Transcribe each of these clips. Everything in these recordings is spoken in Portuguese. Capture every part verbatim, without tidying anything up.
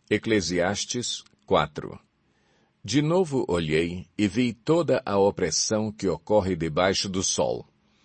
Eclesiastes quatro. De novo olhei e vi toda a opressão que ocorre debaixo do sol.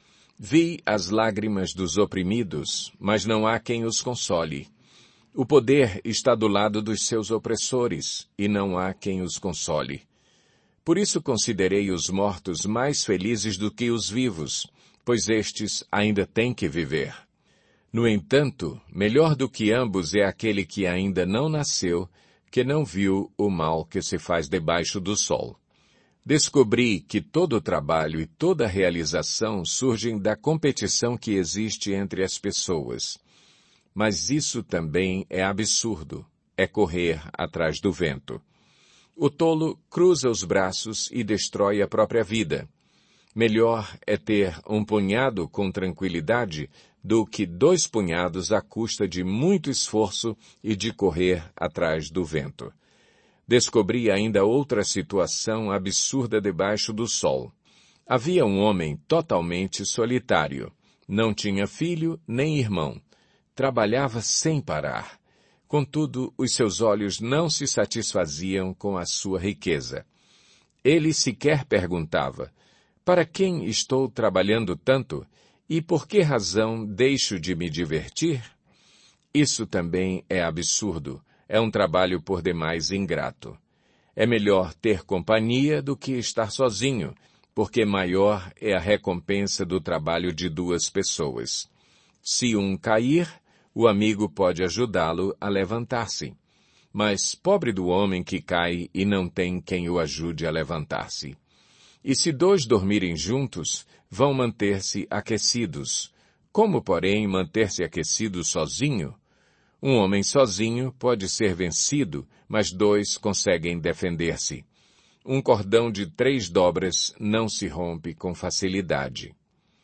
Vi as lágrimas dos oprimidos, mas não há quem os console. O poder está do lado dos seus opressores, e não há quem os console. Por isso considerei os mortos mais felizes do que os vivos, pois estes ainda têm que viver. No entanto, melhor do que ambos é aquele que ainda não nasceu, que não viu o mal que se faz debaixo do sol. Descobri que todo o trabalho e toda a realização surgem da competição que existe entre as pessoas. Mas isso também é absurdo, é correr atrás do vento. O tolo cruza os braços e destrói a própria vida. Melhor é ter um punhado com tranquilidade do que dois punhados à custa de muito esforço e de correr atrás do vento. Descobri ainda outra situação absurda debaixo do sol. Havia um homem totalmente solitário. Não tinha filho nem irmão. Trabalhava sem parar. Contudo, os seus olhos não se satisfaziam com a sua riqueza. Ele sequer perguntava: para quem estou trabalhando tanto e por que razão deixo de me divertir? Isso também é absurdo. É um trabalho por demais ingrato. É melhor ter companhia do que estar sozinho, porque maior é a recompensa do trabalho de duas pessoas. Se um cair, o amigo pode ajudá-lo a levantar-se. Mas pobre do homem que cai e não tem quem o ajude a levantar-se. E se dois dormirem juntos, vão manter-se aquecidos. Como, porém, manter-se aquecido sozinho? Um homem sozinho pode ser vencido, mas dois conseguem defender-se. Um cordão de três dobras não se rompe com facilidade.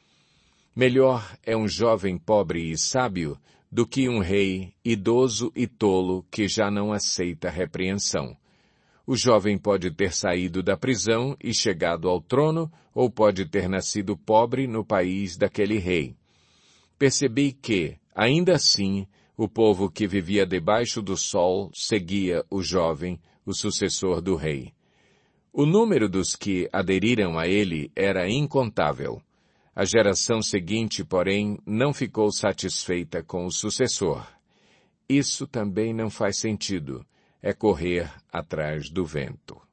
Melhor é um jovem pobre e sábio do que um rei idoso e tolo que já não aceita repreensão. O jovem pode ter saído da prisão e chegado ao trono, ou pode ter nascido pobre no país daquele rei. Percebi que, ainda assim, o povo que vivia debaixo do sol seguia o jovem, o sucessor do rei. O número dos que aderiram a ele era incontável. A geração seguinte, porém, não ficou satisfeita com o sucessor. Isso também não faz sentido. É correr atrás do vento.